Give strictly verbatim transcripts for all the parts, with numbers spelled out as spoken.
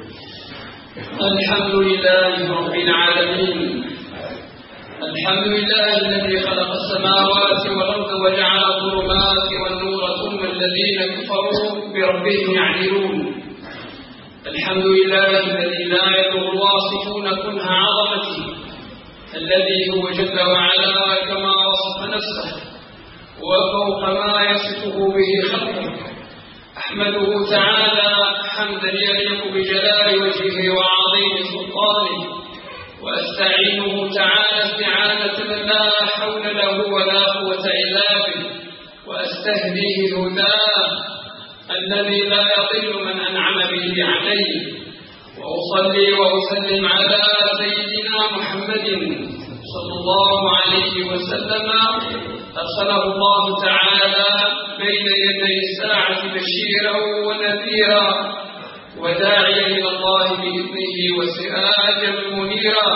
الحمد لله رب العالمين. الحمد لله الذي خلق السماوات والأرض وجعل الظلمات والنور ثم الذين كفروا بربهم يعدلون. الحمد لله الذي لا يبلغ الواصفون كنه عظمته، الذي هو جل وعلا كما وصف نفسه وفوق ما يصفه به خلقه. أحمده تعالى حمدا يليق بجلال وجهه وعظيم سلطانه، وأستعينه تعالى استعانة من لا حول له ولا قوة إلا به، وأستهديه هداه الذي لا يضل من أنعم به عليه. وأصلي وأسلم على سيدنا محمد صلى الله عليه وسلم، أرسله الله تعالى بين يدي الساعة بشيرا ونذيرا وداعيا إلى الله بإذنه وسراجا منيرا.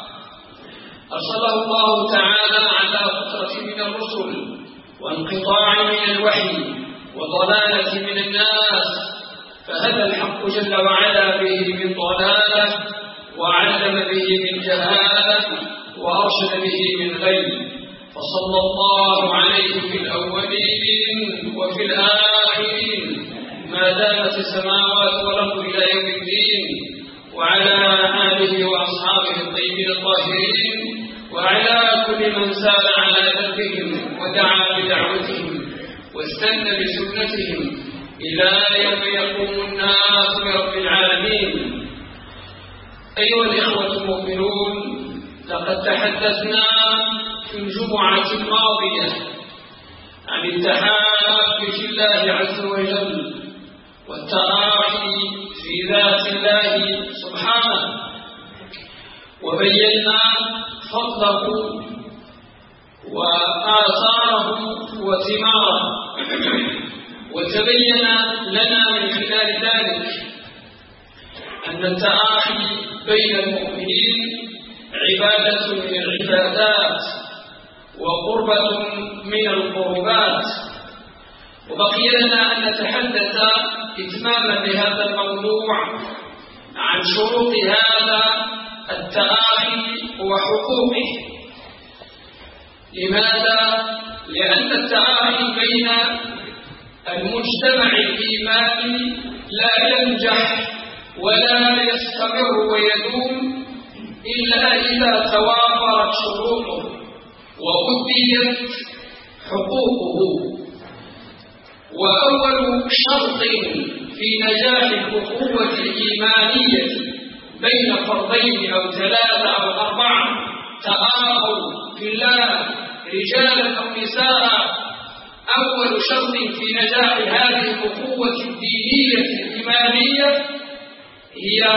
أرسله الله تعالى على فترة من الرسل وانقطاع من الوحي وضلالة من الناس، فهدى الحق جل وعلا به من ضلاله، وعلم به من جهاله، وأرشد به من غي. فصلى الله عليه في الأولين وفي الآخرين ما دامت السماوات والأرض إلى يوم الدين، وعلى آله وأصحابه الطيبين الطاهرين، وعلى كل من سار على دربهم ودعا بدعوتهم واستنى بسنتهم إلى يوم يقوم الناس برب العالمين. أيها الإخوة المؤمنون، لقد تحدثنا في الجمعة الماضية عن التحاب في الله عز وجل والتراخي في ذات الله سبحانه، وبينا فضله وآثاره وثماره، وتبين لنا من خلال ذلك أن التآخي بين المؤمنين عبادة من العبادات وقربة من القربات. وبقي لنا أن نتحدث إتماما لهذا الموضوع عن شروط هذا التآخي وحقوقه. لماذا؟ لأن التآخي بين المجتمع الإيماني لا ينجح ولا يستمر ويدوم إلا إذا توافرت شروطه وأديت حقوقه. وأول شرط في نجاح الأخوة الإيمانية بين فردين أو ثلاثة أو أربعة تآخوا في الله رجالا أو نساء، أول شرط في نجاح هذه الأخوة الدينية الإيمانية هي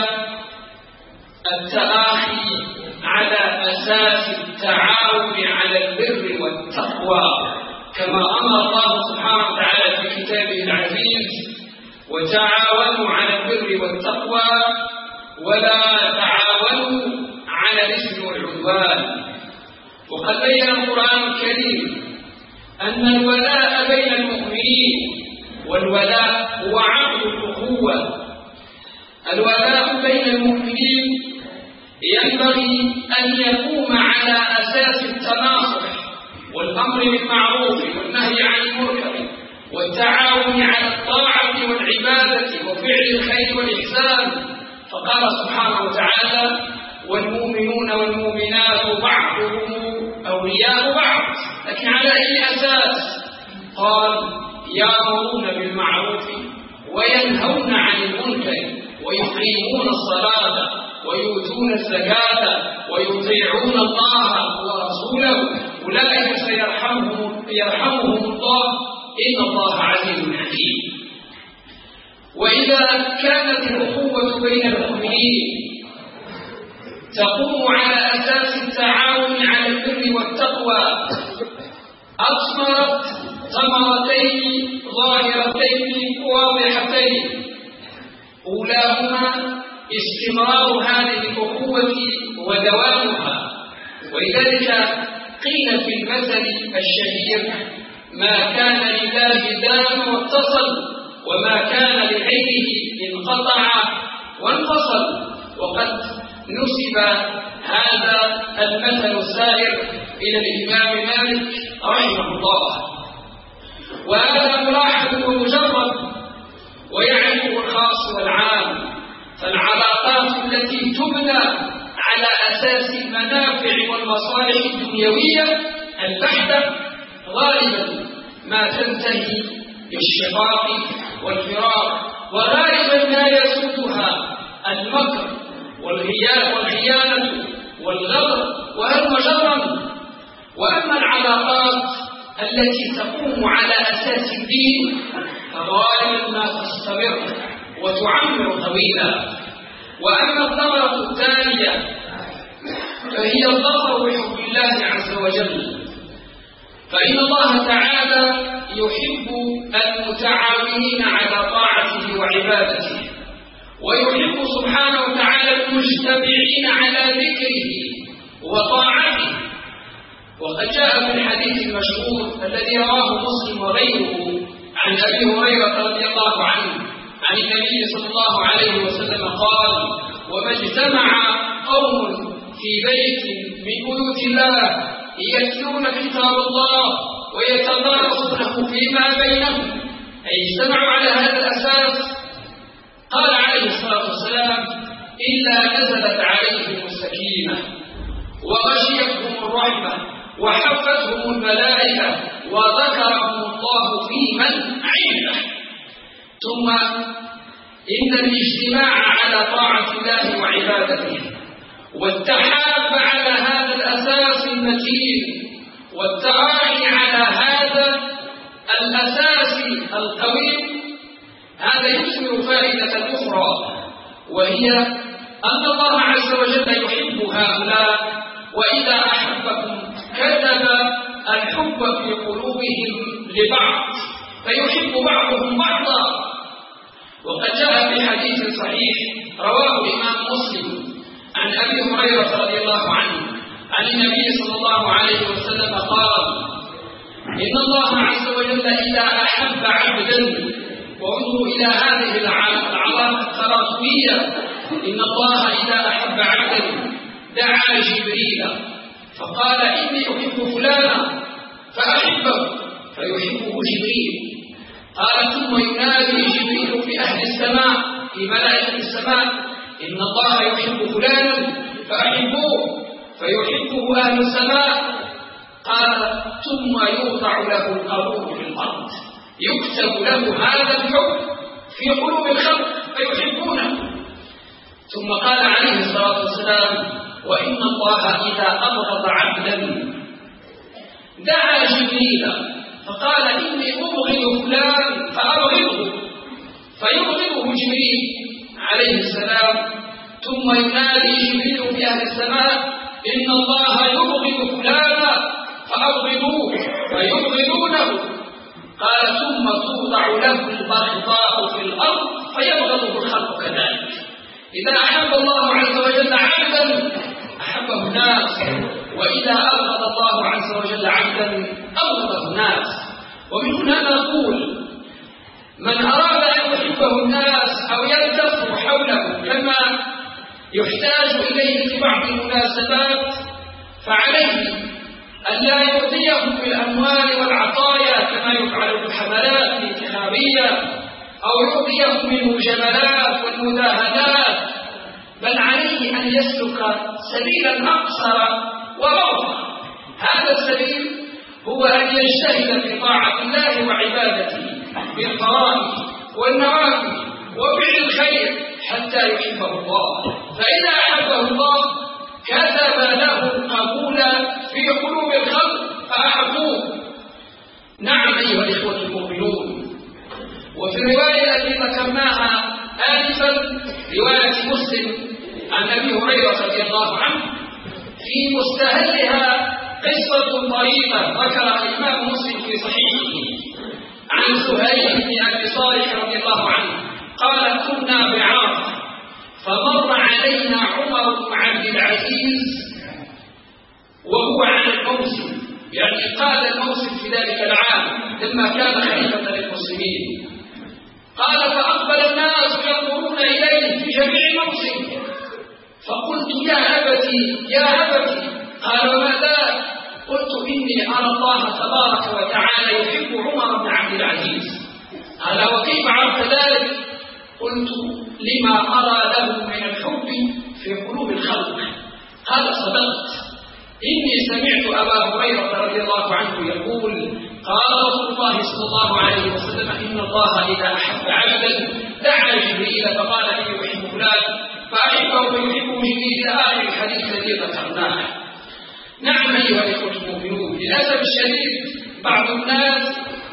التآخي على أساس التعاون على البر والتقوى، كما أمر الله سبحانه وتعالى في كتابه العزيز: وتعاونوا على البر والتقوى ولا تعاونوا على الإثم والعدوان. وقد بين القرآن الكريم أن الولاء بين المؤمنين، والولاء هو عقد الأخوة، الولاء بين المؤمنين ينبغي أن يقوم على أساس التناصح والأمر بالمعروف والنهي عن المنكر والتعاون على الطاعة والعبادة وفعل الخير والإحسان. فقال سبحانه وتعالى: والمؤمنون والمؤمنات بعضهم أولياء بعض. لكن على أي أساس؟ قال: يأمرون بالمعروف وينهون عن المنكر ويقيمون الصلاة ويؤتون الزكاة ويطيعون الله ورسوله، أولئك سيرحمهم يرحمهم الله، إن الله عزيز حكيم. وإذا كانت الأخوة بين المؤمنين تقوم على أساس التعاون على البر والتقوى، أثمرت ثمرتين ظاهرتين واضحتين. أولاهما استمرار هذه الأخوة ودوامها. ولذلك قيل في المثل الشهير: ما كان لله دام واتصل، وما كان لغيره انقطع وانفصل. وقد نسب هذا المثل السائر إلى الإمام مالك رحمه الله، وهذا ملاحظ ومجرد ويعرفه الخاص والعام. فالعلاقات التي تبنى على أساس المنافع والمصالح الدنيوية البحتة غالبا ما تنتهي بالشقاق والفراق، وغالبا ما يسودها المكر والخيانة والغدر وهلم جرا. وأما العلاقات التي تقوم على أساس الدين فغالبا ما تستمر وتعمر طويلا. وأما الثمرة الثانية فهي الظفر بحب الله عز وجل، فإن الله تعالى يحب المتعاونين على طاعته وعبادته، ويحب سبحانه وتعالى المجتمعين على ذكره وطاعته. وقد جاء في الحديث المشهور الذي رواه مسلم وغيره عن أبي هريرة رضي الله عنه عن النبي صلى الله عليه وسلم قال: وما اجتمع قوم في بيت من بيوت الله يتلون كتاب الله ويتدارسونه فيما بينهم، أي اجتمعوا على هذا الأساس، قال عليه الصلاة والسلام: إلا نزلت عليهم السكينة وغشيتهم الرحمة وحفتهم الملائكة وذكرهم الله في من عنده. ثم إن الاجتماع على طاعة الله وعبادته والتحاب على هذا الأساس المتين والتعالي على هذا الأساس القوي هذا يثمر فائدة أخرى، وهي أن الله عز وجل يحب هؤلاء، وإذا أحبكم كتب الحب في قلوبهم لبعض فيحب بعضهم بعضا. وقد جاء في حديث صحيح رواه الإمام مسلم عن أبي هريرة رضي الله عنه عن النبي صلى الله عليه وسلم قال: إن الله عز وجل إذا أحب عبدا، وانظروا إلى هذه العلامة التراكمية، إن الله إذا أحب عبدا دعا جبريل فقال: إني أحب فلانا فأحبه فيحبه جبريل. قال: ثم ينادي جبريل في أهل السماء في ملائكة السماء: إن الله يحب فلانا فأحبوه فيحبه أهل السماء. قال: ثم يوضع له القبول في الأرض، يكتب له هذا الحب في قلوب الخلق فيحبونه. ثم قال عليه الصلاة والسلام: وإن الله إذا أبغض عبدا دعا جبريل فقال: إني أبغض فلان فأبغضه فيبغضه جبريل عليه السلام. ثم ينادي جبريل في أهل السماء: إن الله يبغض فلانا فأبغضوه فيبغضونه. قال: ثم توضع له البغضاء في الأرض فيبغضه الخلق كذلك. إذا أحب الله عز وجل عبدا أحبه الناس، وإذا أبغض الله عز وجل عبدا أبغضه الناس. ومن هنا نقول: من أراد أن يحبه الناس أو يلتف حوله كما يحتاج إليه في بعض المناسبات فعليه أن لا يؤذيهم بالأموال والعطايا كما يفعل في الحملات الانتخابية، أو يؤذيهم بالمجاملات والمداهنات، بل عليه أن يسلك سبيلا أقصر وأوفر. هذا السبيل هو أن يجتهد في طاعة الله وعبادته بالفرائض والنوافل وفعل الخير حتى يحبه الله، فإذا أحبه الله كتب له القبول في قلوب الخلق فأحبوه. نعم أيها الإخوة المؤمنون. وفي الرواية التي ذكرناها آنفا رواية مسلم عن أبي هريرة رضي الله عنه في مستهلها قصة طريقة ذكرها الإمام مسلم في صحيحه عن سهيل بن أبي صالح رضي الله عنه قال: كنا بعرفة فمر علينا عمر بن عبد العزيز وهو على الموسم، يعني قاد الموسم في ذلك العام لما كان خليفة للمسلمين. قال: فأقبل الناس ينظرون إليه في جميع أبتي يا أبتي، قال وما ذاك؟ قلت إني أرى الله تبارك وتعالى يحب عمر بن عبد العزيز. قال وكيف عرفت ذلك؟ قلت لما أرى له من الحب في قلوب الخلق. قال صدقت، إني سمعت أبا هريرة رضي الله عنه يقول قال رسول الله صلى الله عليه وسلم إن الله إذا أحب عبدا دعا جبريل فقال لي يحب فلان فأحبه فيحبه جبريل إلى آخر الحديث الذي ذكرناه. نعم أيها الإخوة المؤمنون، للأسف الشديد بعض الناس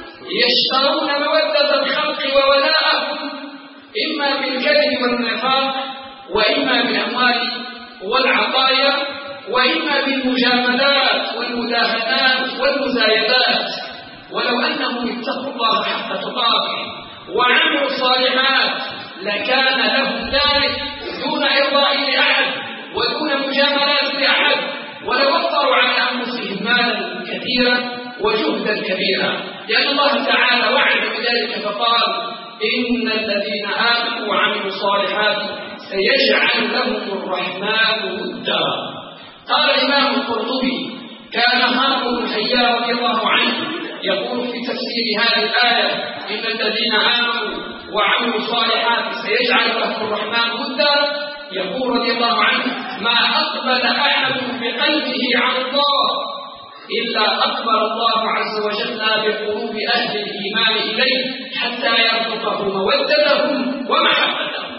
يشترون مودة الخلق وولاءهم إما بالكذب والنفاق، وإما بالأموال والعطايا، وإما بالمجاملات والمداهنات والمزايدات. ولو أنهم اتقوا الله حق تقاته وعملوا الصالحات لكان لهم ذلك دون إرضاء لأحد ودون مجاملات لأحد، ولوفروا على أنفسهم مالا كثيرا وجهدا كبيرا، لأن الله تعالى وعد بذلك فقال إن الذين آمنوا وعملوا الصالحات سيجعل لهم الرحمن ودا. قال الإمام القرطبي كان هارون بن حيان رضي الله عنه يقول في تفسير هذه الآية إن الذين آمنوا وعملوا الصالحات سيجعل لهم الرحمن ودا، يقول رضي الله عنه ما أقبل أحد بقلبه على الله إلا أقبل الله عز وجل بقلوب أهل الإيمان إليه حتى يرزقه مودتهم ومحبتهم.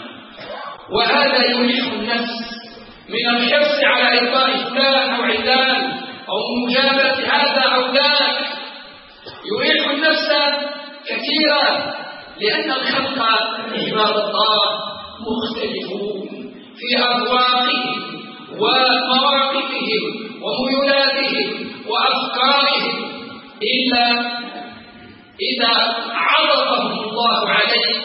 وهذا يريح النفس من الحرص على إرضاء فلان أو علان أو مجاملة هذا أو ذاك، يريح النفس كثيرا، لأن الخلق عباد الله مختلفون في أذواقهم ومواقفهم وميولاتهم وأفكارهم، إلا إذا عرضهم الله عليك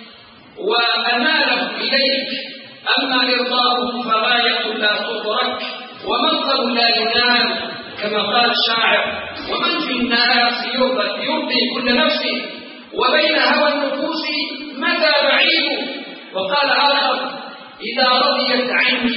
وأمالهم إليك. أما إرضاؤهم فغاية لا تدرك ومنظر لا ينال، كما قال الشاعر ومن في الناس يرضي كل نفسه وبين هوى النفوس مدى بعيد. وقال آخر إذا رضيت عني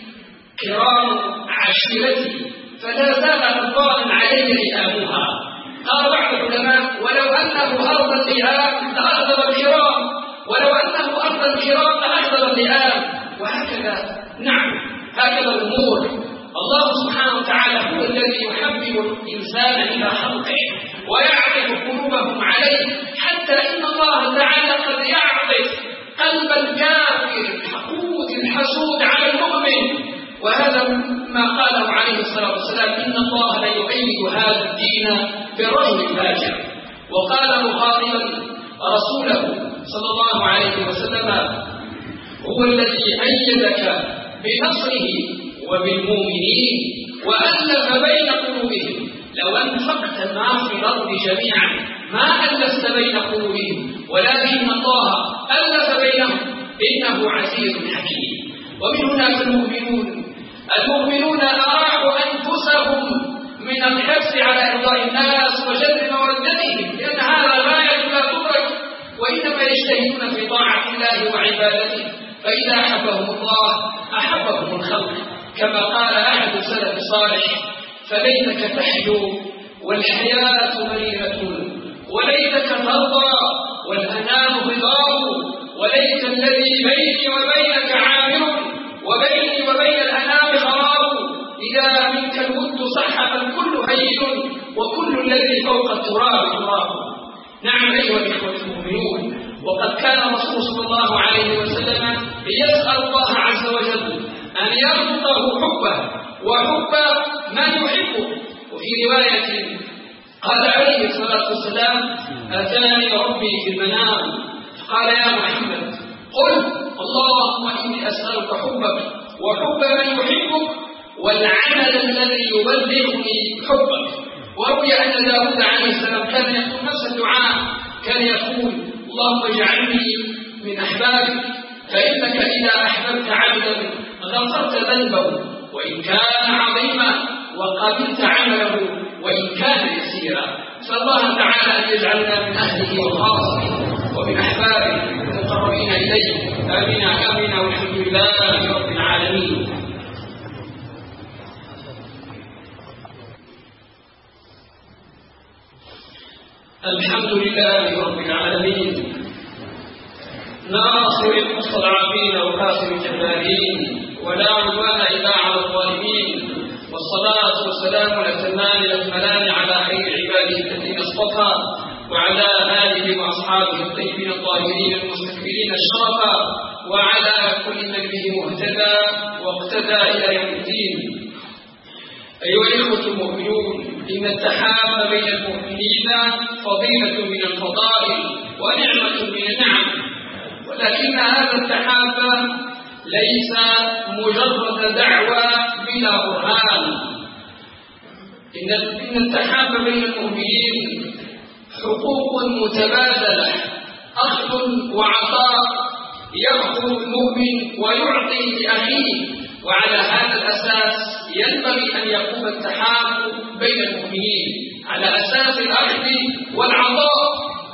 كرام عشيرتي فلا زال غضبان علي لئامها. قال بعض العلماء ولو أنه أرض اللئام لأغضب الكرام، ولو أنه أرض الكرام لأغضب اللئام، وهكذا. نعم هكذا الأمور. الله سبحانه وتعالى هو الذي يحبب الإنسان إلى خلقه ويعرف قلوبهم عليه، حتى إن الله تعالى قد يعرف قلب الكافر الحقود الحسود على المؤمن. وهذا ما قاله عليه الصلاة والسلام إن الله لا يؤيد هذا الدين برجل فاجر. وقال مخاطبا رسوله صلى الله عليه وسلم هو الذي أيدك بنصره وبالمؤمنين وألف بين قلوبهم لو أنفقت ما في الأرض جميعا ما ألفت بين قلوبهم ولكن الله ألف بينهم إنه عزيز حكيم. ومن هنا فالمؤمنون المؤمنون أراعوا أنفسهم من الحرص على إرضاء الناس وجلب مودتهم، لأن هذا غاية لا تدرك، وإنما يجتهدون في طاعة الله وعبادته، فإذا أحبهم الله أحبهم الخلق، كما قال أحد السلف الصالح فليتك تحيو والحياة مريرة وليتك ترضى والأنام غضاب وليت الذي بيني وبينك عامر وبيني وبين الأنام خراب إذا منك الود صح فالكل هين وكل الذي فوق التراب تراب. نعم أيها الإخوة المؤمنون، وقد كان الرسول صلى الله عليه وسلم يسأل الله عز وجل أن يرزقه حبه وحب من يحبه. وفي رواية قال عليه الصلاة والسلام أتاني ربي في المنام قال يا محمد قل اللهم إني أسألك حبك وحب من يحبك والعمل الذي يبلغني حبك. وروي أن داود عليه السلام كان يقول نفس الدعاء، كان يقول اللهم اجعلني من أحبابك فإنك إذا أحببت عبدا غفرت ذنبه وإن كان عظيما وقبلت عمله وإن كان يسيرا. فالله تعالى أن يجعلنا من أهله وخاصه ومن أحبابه المقربين إليه. آمين آمين والحمد لله رب العالمين. الحمد لله رب العالمين ناصر المستضعفين وكافر الجبارين ولا عدوان إلا على الظالمين والصلاة والسلام الأتمان الأكملان على خير عباده الذين اصطفى وعلى آله وأصحابه الطيبين الطاهرين المستكبرين الشرفا وعلى كل من به مهتدى واقتدى إلى يوم الدين. أيها الإخوة المؤمنون، إن التحاب بين المؤمنين فضيلة من الفضائل ونعمة من النعم، ولكن هذا التحاب ليس مجرد دعوى بلا برهان. إن التحاب بين المؤمنين حقوق متبادلة، أخذ وعطاء، يأخذ المؤمن ويعطي لأخيه، وعلى هذا الأساس ينبغي أن يقوم التحاب بين المؤمنين على أساس الأخذ والعطاء.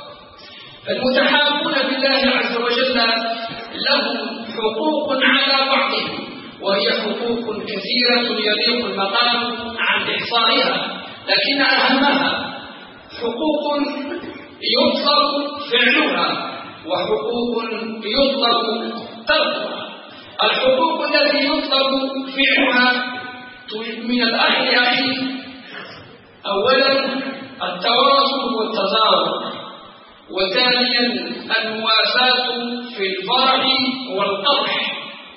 المتحابون بالله عز وجل لهم حقوق على بعضهم، وهي حقوق كثيرة يليق المقام عن إحصائها، لكن أهمها حقوق يطلب فعلها وحقوق يطلب تركها. الحقوق التي يطلب فعلها من الأخ لأخيه: أولا التواصل والتزاور، وثانيا المواساة في الفرح والقرح.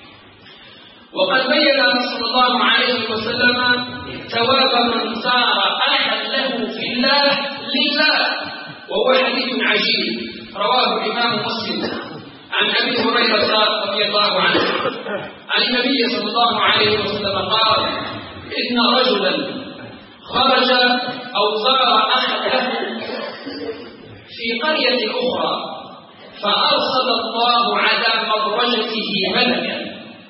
وقد بين صلى الله عليه وسلم ثواب من سار أخا له في الله لله، وهو حديث عجيب رواه الإمام مسلم عن أبي هريرة رضي الله عنه عن النبي صلى الله عليه وسلم قال: إن رجلا خرج أو زار أخا له في قرية أخرى فأرسل الله على مدرجته ملكا،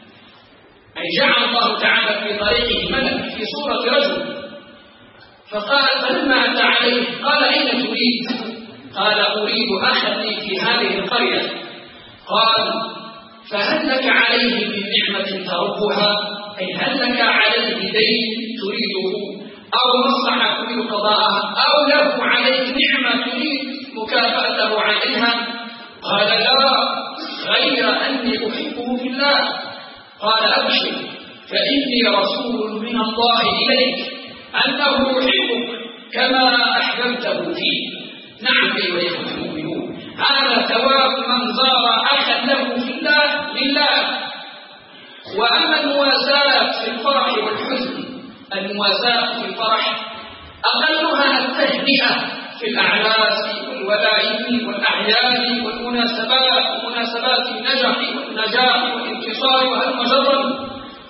أي جعل الله تعالى في طريقه ملك في صورة رجل، فقال فلما أتى عليه قال: أين تريد؟ قال: أريد أخا لي في هذه القرية. قال: فهل لك عليه من نعمة تربها؟ أي هل لك عليه دين تريده أو مصلحة تريد قضاءها أو له عليك نعمة تريد مكافأته عليها؟ قال: لا، غير أني أحبه في الله. قال: أبشر، فإني رسول من الله إليك أنه يحبك كما أحببته فيه. نعم أيها الإخوة المؤمنون، هذا ثواب من زار أخا له في الله لله. وأما المواساة في الفرح والحزن، المواساة في الفرح أقلها التهنئة في الأعراس والولائم والأعياد والمناسبات ومناسبات النجاح والنجاح والانتصار والمجرد،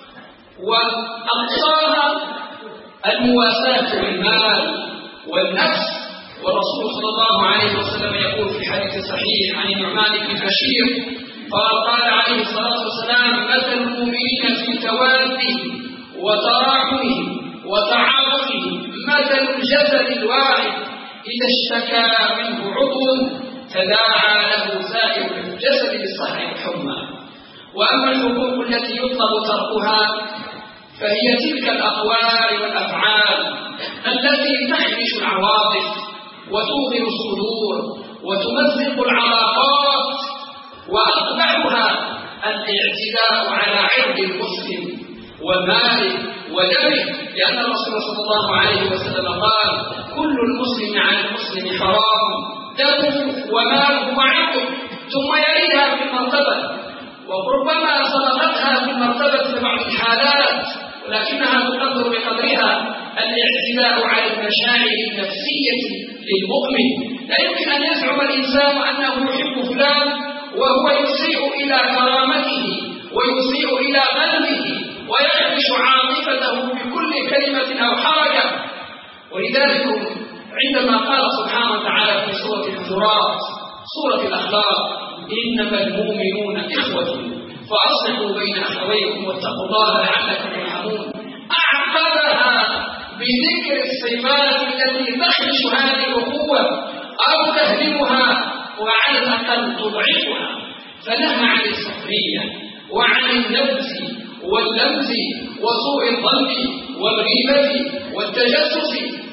وأقصاها المواساة بالمال والنفس. والرسول صلى الله عليه وسلم يقول في حديث صحيح عن النعمان بن بشير قال: قال عليه الصلاة والسلام: مثل المؤمنين في توادهم وتراحمهم وتعاطفهم مثل الجسد الواحد إذا اشتكى منه عضو تداعى له سائر الجسد بالسهر والحمى. وأما الحقوق التي يطلب تركها فهي تلك الأقوال والأفعال التي تحرش العواطف وتوغر الصدور وتمزق العلاقات، وأقبحها الاعتداء على عرض المسلم وماله ودمه، لأن الرسول صلى الله عليه وسلم قال: كل المسلم على المسلم حرام دمه وماله وعرضه. ثم يليها في المرتبة، وربما سبقتها في المرتبة في بعض الحالات ولكنها تقدر بقدرها، الاعتداء على المشاعر النفسية للمؤمن. لا يمكن أن يزعم الإنسان أنه يحب فلان وهو يسيء إلى كرامته ويسيء إلى قلبه ويخدش عاطفته بكل كلمة أو حركة. ولذلك عندما قال سبحانه وتعالى في سورة الحجرات سورة الأخلاق: إنما المؤمنون إخوة فأصلحوا بين أخويكم واتقوا الله لعلكم ترحمون، أعقبها بذكر الصفات التي تخدش هذه الأخوة أو تهدمها وعلى الأقل تضعفها، فنهى عن السخرية وعن النبذ واللمز وسوء الظن والغيبة والتجسس،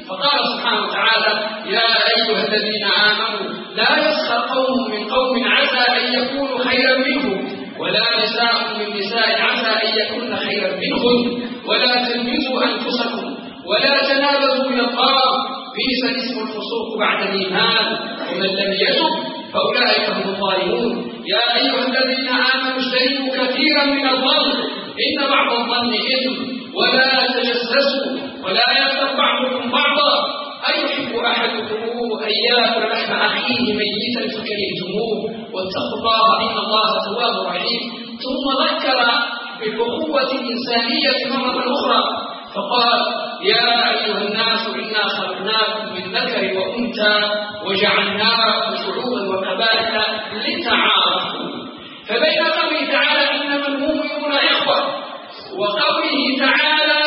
فقال سبحانه وتعالى: يا أيها الذين آمنوا لا يسخر قوم من قوم عسى أن يكونوا خيرا منهم ولا نساء من نساء عسى أن يكون خيرا منهن ولا تلمزوا أنفسكم ولا تنابزوا بالألقاب بئس الاسم الفسوق بعد الإيمان ومن لم يتب فأولئك هم الظالمون. يا أيها الذين آمنوا اجتنبوا كثيرا من الظن إن بعض الظن إثم ولا تجسسوا ولا يغتب بعضكم بعضا أيحب أحدكم أن يأكل لحم أخيه ميتا فكرهتموه واتقوا الله إن الله تواب رحيم. ثم ذكر بالأخوة الإنسانية مرة أخرى فقال: يا أيها الناس إنا خلقناكم من ذكر وأنثى وجعلناكم شعوبا وقبائل لتعارفوا. فبين قوله تعالى إنما المؤمنون إخوة وقوله تعالى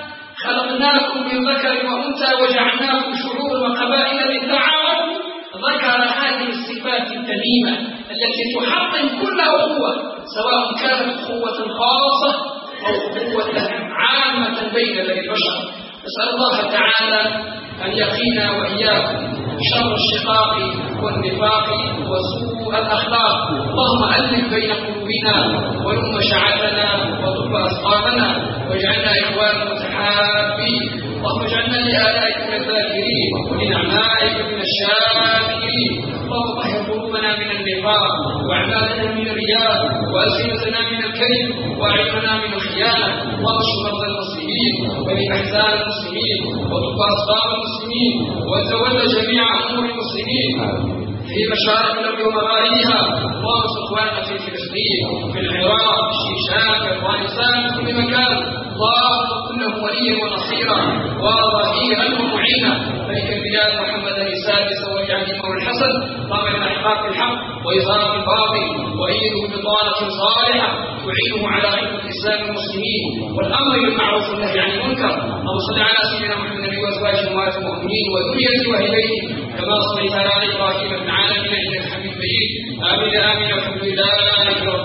خلقناكم من ذكر وأنثى وجعلناكم شعوبا وقبائل لتعارفوا ذكر هذه الصفات التميمة التي تحطم كل أخوة سواء كانت أخوة خاصة أو أخوة عامة بين بني البشر. نسأل الله تعالى أن يقينا وإياكم شر الشقاق والنفاق وسوء الأخلاق. اللهم ألف بين قلوبنا ولم شعثنا وطب أسقامنا واجعلنا إخوانا متحابين. اللهم اجعلنا لآلائك من الذاكرين ولنعمائك من الشاكرين. اللهم طهر قلوبنا من النفاق وأعمالنا من الرياء وألسنتنا من الكذب وأعيننا من الخيانة. اللهم اشف مرضى المسلمين ولأحزان المسلمين وطب أسقام المسلمين وتولى جميع أمور المسلمين في مشارق الأرض ومغاربها. اللهم انصر إخواننا في فلسطين في العراق في الشيشان في أفغانستان في كل مكان. اللهم كن لهم وليا ونصيرا وظهيرا ومعينا. ملك البلاد محمدا السادس ولي المولى الحسن قام بالإحقاق بالحق وإظهار الباطل وأيده بطانة صالحة تعينه على خدمة الإسلام والمسلمين والأمر بالمعروف والنهي عن المنكر. اللهم صل على سيدنا محمد النبي وأزواجه أمهات المؤمنين وذريته وأهل بيته كما صليت على إبراهيم في العالمين إنك حميد مجيد. آمين آمين والحمد لله.